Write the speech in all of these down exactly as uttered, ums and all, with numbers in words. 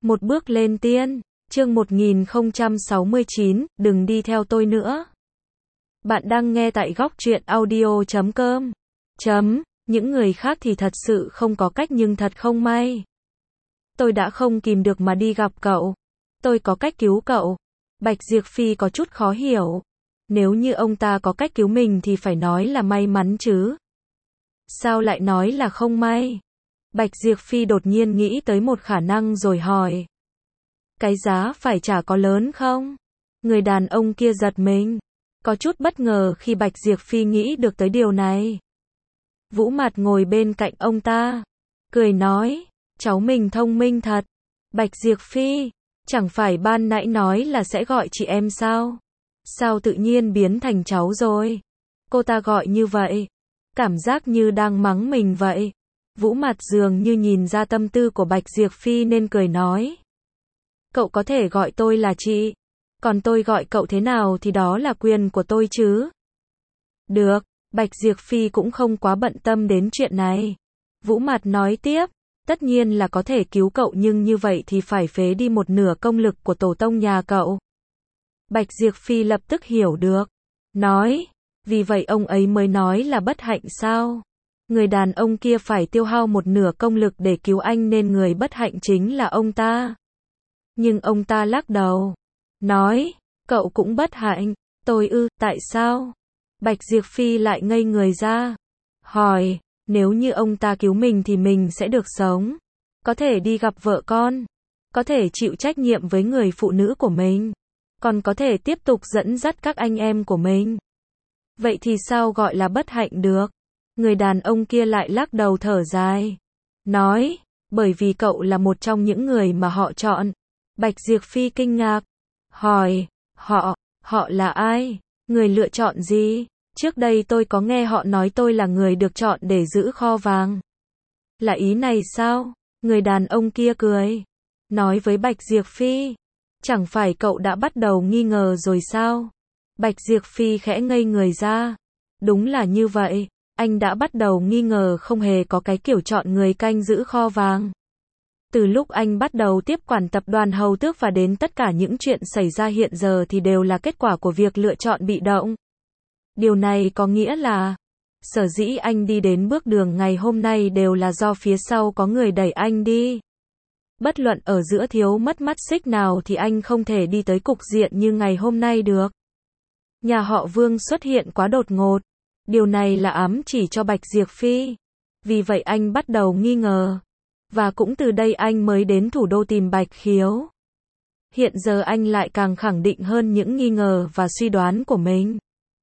Một bước lên tiên, chương một nghìn không trăm sáu mươi chín, đừng đi theo tôi nữa. Bạn đang nghe tại góc truyện audio chấm com. Chấm, những người khác thì thật sự không có cách nhưng thật không may. Tôi đã không kìm được mà đi gặp cậu. Tôi có cách cứu cậu. Bạch Diệp Phi có chút khó hiểu. Nếu như ông ta có cách cứu mình thì phải nói là may mắn chứ. Sao lại nói là không may? Bạch Diệp Phi đột nhiên nghĩ tới một khả năng rồi hỏi. Cái giá phải trả có lớn không? Người đàn ông kia giật mình. Có chút bất ngờ khi Bạch Diệp Phi nghĩ được tới điều này. Vũ Mạt ngồi bên cạnh ông ta. Cười nói, cháu mình thông minh thật. Bạch Diệp Phi, chẳng phải ban nãy nói là sẽ gọi chị em sao? Sao tự nhiên biến thành cháu rồi? Cô ta gọi như vậy. Cảm giác như đang mắng mình vậy. Vũ Mạt dường như nhìn ra tâm tư của Bạch Diệp Phi nên cười nói. Cậu có thể gọi tôi là chị. Còn tôi gọi cậu thế nào thì đó là quyền của tôi chứ. Được, Bạch Diệp Phi cũng không quá bận tâm đến chuyện này. Vũ Mạt nói tiếp, tất nhiên là có thể cứu cậu nhưng như vậy thì phải phế đi một nửa công lực của tổ tông nhà cậu. Bạch Diệp Phi lập tức hiểu được. Nói, vì vậy ông ấy mới nói là bất hạnh sao? Người đàn ông kia phải tiêu hao một nửa công lực để cứu anh nên người bất hạnh chính là ông ta. Nhưng ông ta lắc đầu. Nói, cậu cũng bất hạnh. Tôi ư, tại sao? Bạch Diệp Phi lại ngây người ra. Hỏi, nếu như ông ta cứu mình thì mình sẽ được sống. Có thể đi gặp vợ con. Có thể chịu trách nhiệm với người phụ nữ của mình. Còn có thể tiếp tục dẫn dắt các anh em của mình. Vậy thì sao gọi là bất hạnh được? Người đàn ông kia lại lắc đầu thở dài. Nói, bởi vì cậu là một trong những người mà họ chọn. Bạch Diệp Phi kinh ngạc. Hỏi, họ, họ là ai? Người lựa chọn gì? Trước đây tôi có nghe họ nói tôi là người được chọn để giữ kho vàng. Là ý này sao? Người đàn ông kia cười. Nói với Bạch Diệp Phi. Chẳng phải cậu đã bắt đầu nghi ngờ rồi sao? Bạch Diệp Phi khẽ ngây người ra. Đúng là như vậy. Anh đã bắt đầu nghi ngờ không hề có cái kiểu chọn người canh giữ kho vàng. Từ lúc anh bắt đầu tiếp quản tập đoàn Hầu Tước và đến tất cả những chuyện xảy ra hiện giờ thì đều là kết quả của việc lựa chọn bị động. Điều này có nghĩa là, sở dĩ anh đi đến bước đường ngày hôm nay đều là do phía sau có người đẩy anh đi. Bất luận ở giữa thiếu mất mắt xích nào thì anh không thể đi tới cục diện như ngày hôm nay được. Nhà họ Vương xuất hiện quá đột ngột. Điều này là ám chỉ cho Bạch Diệp Phi. Vì vậy anh bắt đầu nghi ngờ. Và cũng từ đây anh mới đến thủ đô tìm Bạch Khiếu. Hiện giờ anh lại càng khẳng định hơn những nghi ngờ và suy đoán của mình.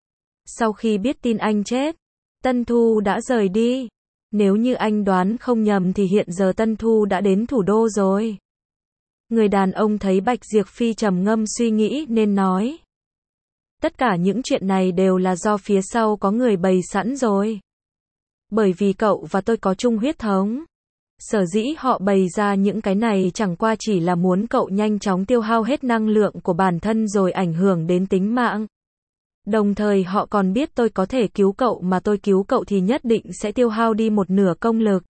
Sau khi biết tin anh chết, Tân Thu đã rời đi. Nếu như anh đoán không nhầm thì hiện giờ Tân Thu đã đến thủ đô rồi. Người đàn ông thấy Bạch Diệp Phi trầm ngâm suy nghĩ nên nói. Tất cả những chuyện này đều là do phía sau có người bày sẵn rồi. Bởi vì cậu và tôi có chung huyết thống. Sở dĩ họ bày ra những cái này chẳng qua chỉ là muốn cậu nhanh chóng tiêu hao hết năng lượng của bản thân rồi ảnh hưởng đến tính mạng. Đồng thời họ còn biết tôi có thể cứu cậu mà tôi cứu cậu thì nhất định sẽ tiêu hao đi một nửa công lực.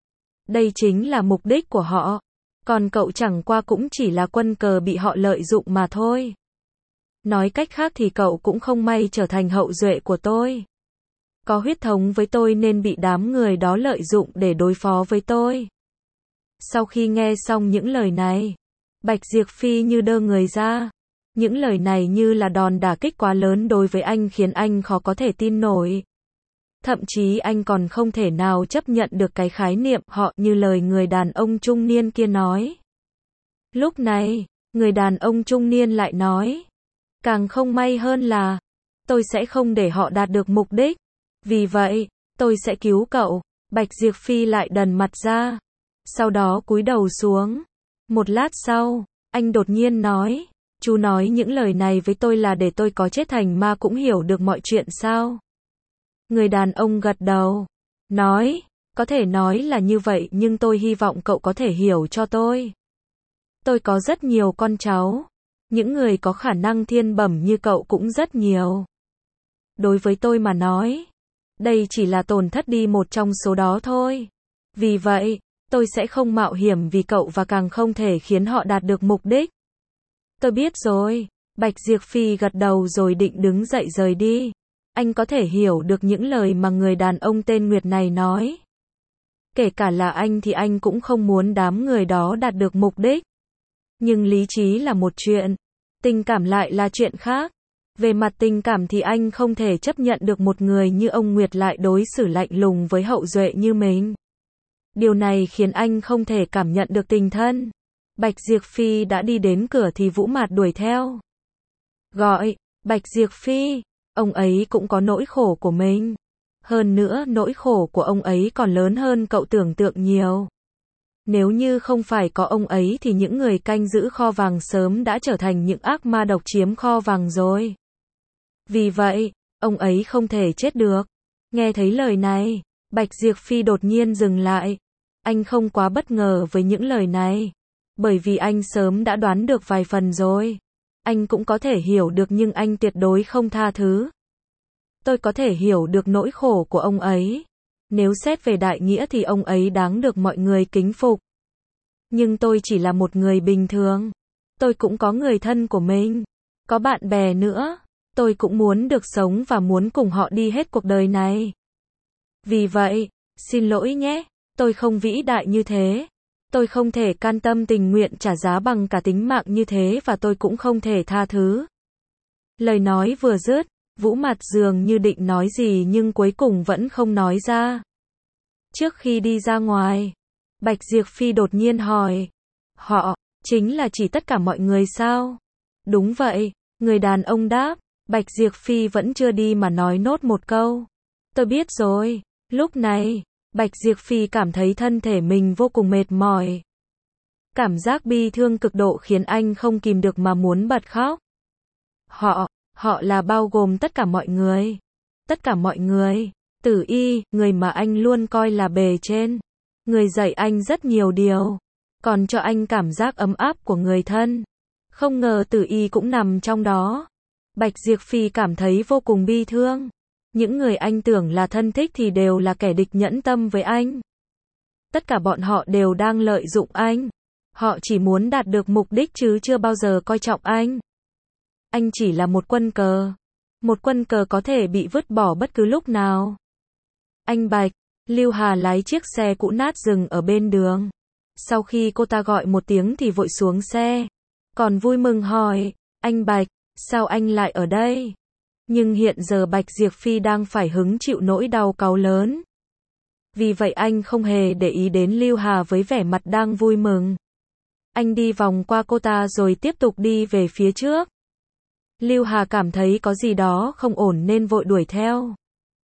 Đây chính là mục đích của họ. Còn cậu chẳng qua cũng chỉ là quân cờ bị họ lợi dụng mà thôi. Nói cách khác thì cậu cũng không may trở thành hậu duệ của tôi. Có huyết thống với tôi nên bị đám người đó lợi dụng để đối phó với tôi. Sau khi nghe xong những lời này, Bạch Diệp Phi như đơ người ra. Những lời này như là đòn đả kích quá lớn đối với anh khiến anh khó có thể tin nổi. Thậm chí anh còn không thể nào chấp nhận được cái khái niệm họ như lời người đàn ông trung niên kia nói. Lúc này, người đàn ông trung niên lại nói. Càng không may hơn là, tôi sẽ không để họ đạt được mục đích. Vì vậy, tôi sẽ cứu cậu. Bạch Diệp Phi lại đần mặt ra. Sau đó cúi đầu xuống. Một lát sau, anh đột nhiên nói. Chú nói những lời này với tôi là để tôi có chết thành ma cũng hiểu được mọi chuyện sao? Người đàn ông gật đầu. Nói, có thể nói là như vậy nhưng tôi hy vọng cậu có thể hiểu cho tôi. Tôi có rất nhiều con cháu. Những người có khả năng thiên bẩm như cậu cũng rất nhiều. Đối với tôi mà nói, đây chỉ là tổn thất đi một trong số đó thôi. Vì vậy, Tôi sẽ không mạo hiểm vì cậu và càng không thể khiến họ đạt được mục đích. Tôi biết rồi. Bạch Diệp Phi gật đầu rồi định đứng dậy rời đi. Anh có thể hiểu được những lời mà người đàn ông tên Nguyệt này nói. Kể cả là anh thì anh cũng không muốn đám người đó đạt được mục đích. Nhưng lý trí là một chuyện, tình cảm lại là chuyện khác. Về mặt tình cảm thì anh không thể chấp nhận được một người như ông Nguyệt lại đối xử lạnh lùng với hậu duệ như mình. Điều này khiến anh không thể cảm nhận được tình thân. Bạch Diệp Phi đã đi đến cửa thì Vũ Mạt đuổi theo. Gọi, Bạch Diệp Phi, ông ấy cũng có nỗi khổ của mình. Hơn nữa nỗi khổ của ông ấy còn lớn hơn cậu tưởng tượng nhiều. Nếu như không phải có ông ấy thì những người canh giữ kho vàng sớm đã trở thành những ác ma độc chiếm kho vàng rồi. Vì vậy, ông ấy không thể chết được. Nghe thấy lời này, Bạch Diệp Phi đột nhiên dừng lại. Anh không quá bất ngờ với những lời này. Bởi vì anh sớm đã đoán được vài phần rồi. Anh cũng có thể hiểu được nhưng anh tuyệt đối không tha thứ. Tôi có thể hiểu được nỗi khổ của ông ấy. Nếu xét về đại nghĩa thì ông ấy đáng được mọi người kính phục. Nhưng tôi chỉ là một người bình thường. Tôi cũng có người thân của mình. Có bạn bè nữa. Tôi cũng muốn được sống và muốn cùng họ đi hết cuộc đời này. Vì vậy, xin lỗi nhé, tôi không vĩ đại như thế. Tôi không thể can tâm tình nguyện trả giá bằng cả tính mạng như thế và tôi cũng không thể tha thứ. Lời nói vừa dứt, Vũ Mạt dường như định nói gì nhưng cuối cùng vẫn không nói ra. Trước khi đi ra ngoài, Bạch Diệp Phi đột nhiên hỏi. Họ, chính là chỉ tất cả mọi người sao? Đúng vậy, người đàn ông đáp. Bạch Diệp Phi vẫn chưa đi mà nói nốt một câu. Tôi biết rồi. Lúc này, Bạch Diệp Phi cảm thấy thân thể mình vô cùng mệt mỏi. Cảm giác bi thương cực độ khiến anh không kìm được mà muốn bật khóc. Họ, họ là bao gồm tất cả mọi người. Tất cả mọi người. Tử Y, người mà anh luôn coi là bề trên. Người dạy anh rất nhiều điều. Còn cho anh cảm giác ấm áp của người thân. Không ngờ Tử Y cũng nằm trong đó. Bạch Diệp Phi cảm thấy vô cùng bi thương. Những người anh tưởng là thân thích thì đều là kẻ địch nhẫn tâm với anh. Tất cả bọn họ đều đang lợi dụng anh. Họ chỉ muốn đạt được mục đích chứ chưa bao giờ coi trọng anh. Anh chỉ là một quân cờ. Một quân cờ có thể bị vứt bỏ bất cứ lúc nào. Anh Bạch, Lưu Hà lái chiếc xe cũ nát dừng ở bên đường. Sau khi cô ta gọi một tiếng thì vội xuống xe. Còn vui mừng hỏi, anh Bạch, sao anh lại ở đây? Nhưng hiện giờ Bạch Diệp Phi đang phải hứng chịu nỗi đau cáu lớn. Vì vậy anh không hề để ý đến Lưu Hà với vẻ mặt đang vui mừng. Anh đi vòng qua cô ta rồi tiếp tục đi về phía trước. Lưu Hà cảm thấy có gì đó không ổn nên vội đuổi theo.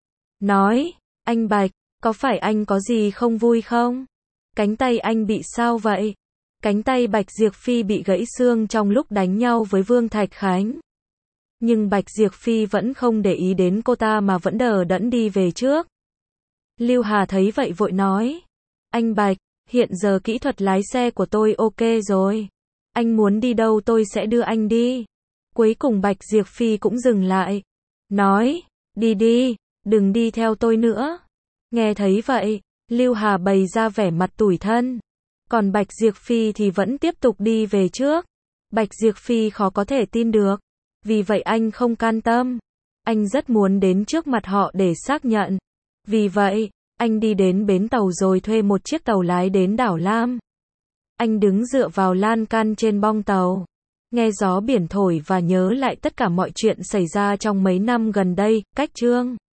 Nói, anh Bạch, có phải anh có gì không vui không? Cánh tay anh bị sao vậy? Cánh tay Bạch Diệp Phi bị gãy xương trong lúc đánh nhau với Vương Thạch Khánh. Nhưng Bạch Diệp Phi vẫn không để ý đến cô ta mà vẫn đờ đẫn đi về trước. Lưu Hà thấy vậy vội nói. Anh Bạch, hiện giờ kỹ thuật lái xe của tôi ok rồi. Anh muốn đi đâu tôi sẽ đưa anh đi. Cuối cùng Bạch Diệp Phi cũng dừng lại. Nói, đi đi, đừng đi theo tôi nữa. Nghe thấy vậy, Lưu Hà bày ra vẻ mặt tủi thân. Còn Bạch Diệp Phi thì vẫn tiếp tục đi về trước. Bạch Diệp Phi khó có thể tin được. Vì vậy anh không can tâm. Anh rất muốn đến trước mặt họ để xác nhận. Vì vậy, anh đi đến bến tàu rồi thuê một chiếc tàu lái đến đảo Lam. Anh đứng dựa vào lan can trên bong tàu. Nghe gió biển thổi và nhớ lại tất cả mọi chuyện xảy ra trong mấy năm gần đây, cách chương